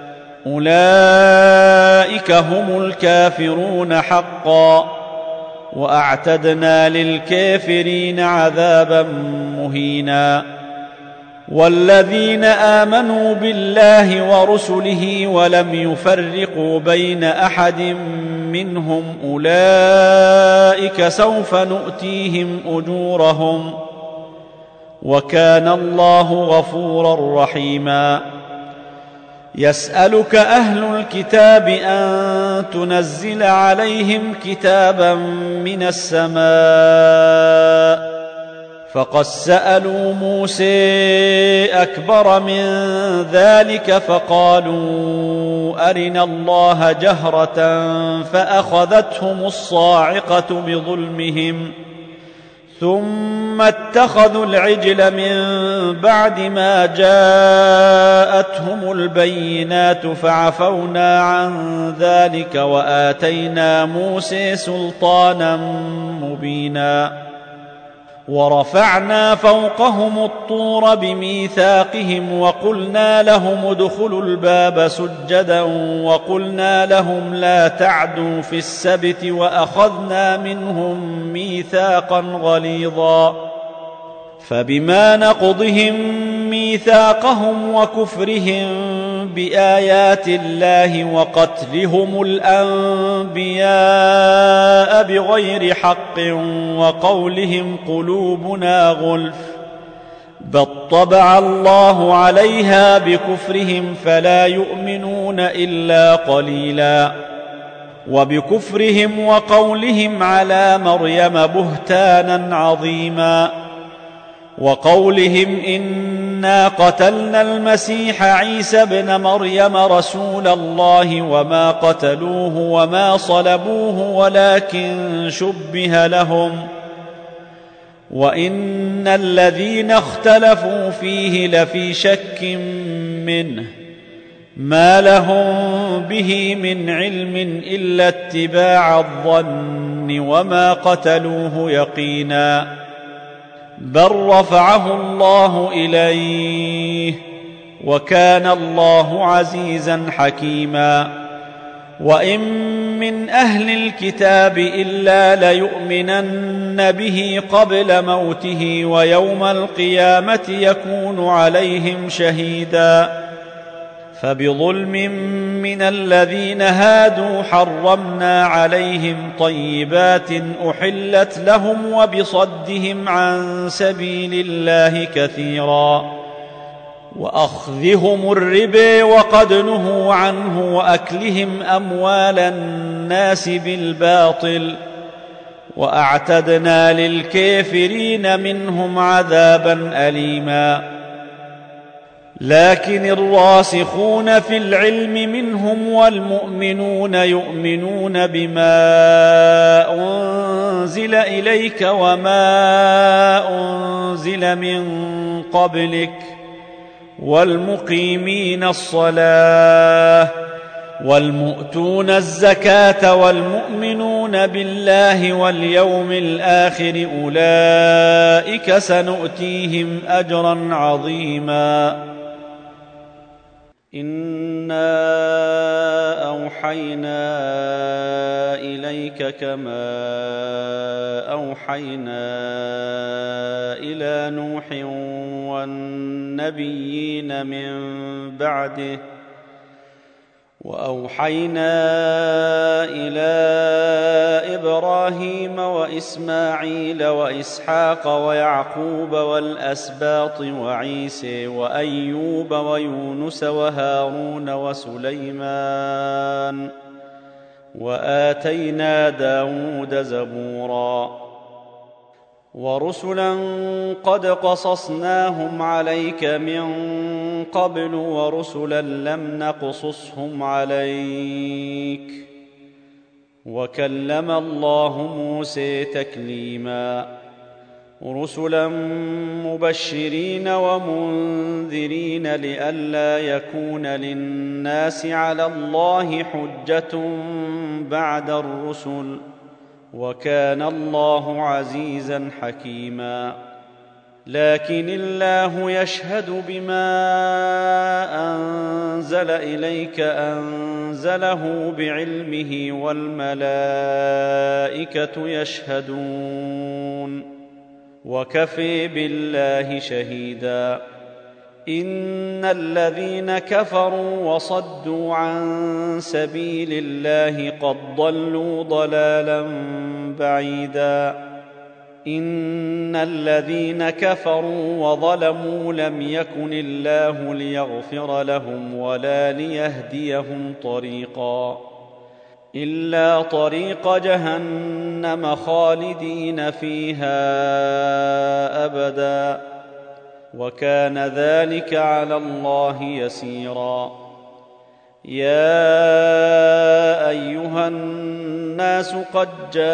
أولئك هم الكافرون حقا وأعتدنا للكافرين عذابا مهينا. والذين آمنوا بالله ورسله ولم يفرقوا بين أحد منهم أولئك سوف نؤتيهم أجورهم وكان الله غفورا رحيما. يسألك أهل الكتاب أن تنزل عليهم كتابا من السماء فقد سألوا موسى أكبر من ذلك فقالوا أرنا الله جهرة فأخذتهم الصاعقة بظلمهم ثم اتخذوا العجل من بعد ما جاءتهم البينات فعفونا عن ذلك وآتينا موسى سلطانا مبينا. ورفعنا فوقهم الطور بميثاقهم وقلنا لهم ادخلوا الباب سجدا وقلنا لهم لا تعدوا في السبت وأخذنا منهم ميثاقا غليظا. فبما نقضهم ميثاقهم وكفرهم بآيات الله وقتلهم الأنبياء بغير حق وقولهم قلوبنا غلف بل طبع الله عليها بكفرهم فلا يؤمنون إلا قليلا. وبكفرهم وقولهم على مريم بهتانا عظيما وقولهم إنا قتلنا المسيح عيسى ابن مريم رسول الله وما قتلوه وما صلبوه ولكن شبه لهم وإن الذين اختلفوا فيه لفي شك منه ما لهم به من علم إلا اتباع الظن وما قتلوه يقينا بل رفعه الله إليه وكان الله عزيزا حكيما. وإن من أهل الكتاب إلا ليؤمنن به قبل موته ويوم القيامة يكون عليهم شهيدا. فبظلم من الذين هادوا حرمنا عليهم طيبات أحلت لهم وبصدهم عن سبيل الله كثيرا وأخذهم الربا وقد نهوا عنه وأكلهم أموال الناس بالباطل وأعتدنا للكافرين منهم عذابا أليما. لكن الراسخون في العلم منهم والمؤمنون يؤمنون بما أنزل إليك وما أنزل من قبلك والمقيمين الصلاة والمؤتون الزكاة والمؤمنون بالله واليوم الآخر أولئك سنؤتيهم أجرا عظيما. إنا أوحينا إليك كما أوحينا إلى نوح والنبيين من بعده وأوحينا إلى إبراهيم وإسماعيل وإسحاق ويعقوب والأسباط وعيسى وأيوب ويونس وهارون وسليمان وآتينا داود زبورا. ورسلا قد قصصناهم عليك من قبل ورسلا لم نقصصهم عليك وكلم الله موسى تكليما رسلا مبشرين ومنذرين لئلا يكون للناس على الله حجة بعد الرسل وكان الله عزيزا حكيما لكن الله يشهد بما أنزل إليك أنزله بعلمه والملائكة يشهدون وكفى بالله شهيدا إن الذين كفروا وصدوا عن سبيل الله قد ضلوا ضلالا بعيدا إن الذين كفروا وظلموا لم يكن الله ليغفر لهم ولا ليهديهم طريقا إلا طريق جهنم خالدين فيها أبدا وكان ذلك على الله يسيرا يا أيها الناس قد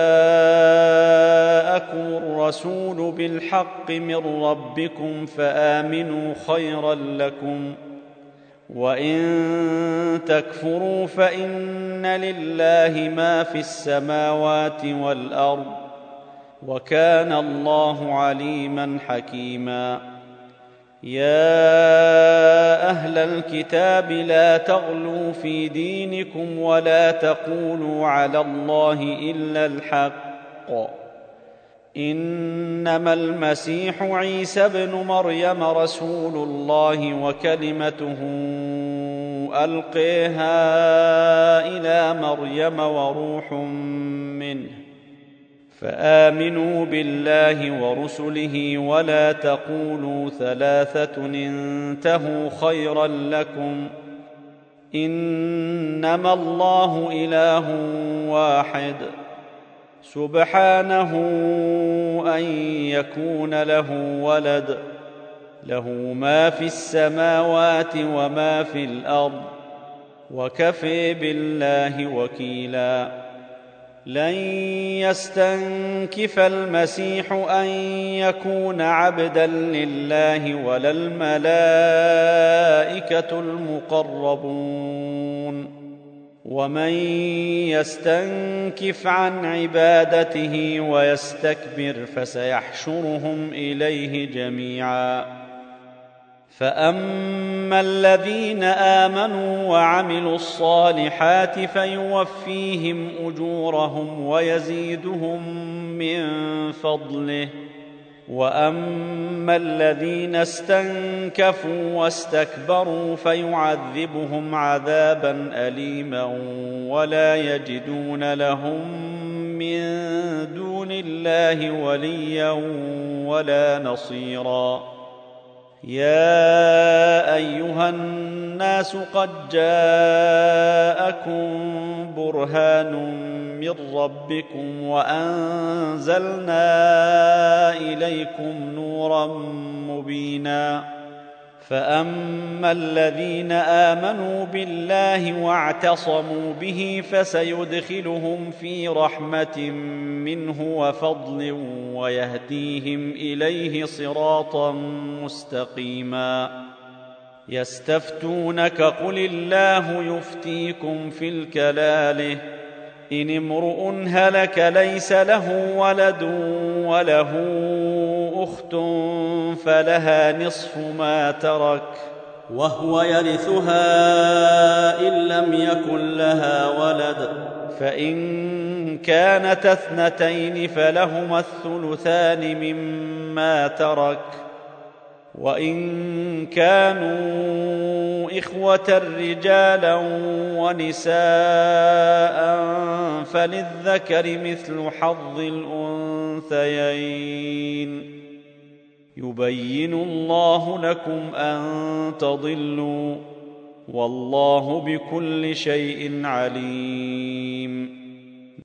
جاءكم الرسول بالحق من ربكم فآمنوا خيرا لكم وإن تكفروا فإن لله ما في السماوات والأرض وكان الله عليما حكيما يا أهل الكتاب لا تغلوا في دينكم ولا تقولوا على الله إلا الحق إنما المسيح عيسى ابن مريم رسول الله وكلمته ألقيها إلى مريم وروح منه فآمنوا بالله ورسله ولا تقولوا ثلاثة انتهوا خيرا لكم إنما الله إله واحد سبحانه أن يكون له ولد له ما في السماوات وما في الأرض وكفى بالله وكيلا لن يستنكف المسيح أن يكون عبدا لله ولا الملائكة المقربون ومن يستنكف عن عبادته ويستكبر فسيحشرهم إليه جميعا فأما الذين آمنوا وعملوا الصالحات فيوفيهم أجورهم ويزيدهم من فضله وأما الذين استنكفوا واستكبروا فيعذبهم عذابا أليما ولا يجدون لهم من دون الله وليا ولا نصيرا يا أيها الناس قد جاءكم برهان من ربكم وأنزلنا إليكم نورا مبينا فأما الذين آمنوا بالله واعتصموا به فسيدخلهم في رحمة منه وفضل ويهديهم إليه صراطا مستقيما يستفتونك قل الله يفتيكم في الكلالة إن امرؤ هلك ليس له ولد وله أخت فلها نصف ما ترك وهو يرثها إن لم يكن لها ولد فإن كانت اثنتين فلهما الثلثان مما ترك وإن كانوا إخوة رجالا ونساء فللذكر مثل حظ الأنثيين يبين الله لكم أن تضلوا والله بكل شيء عليم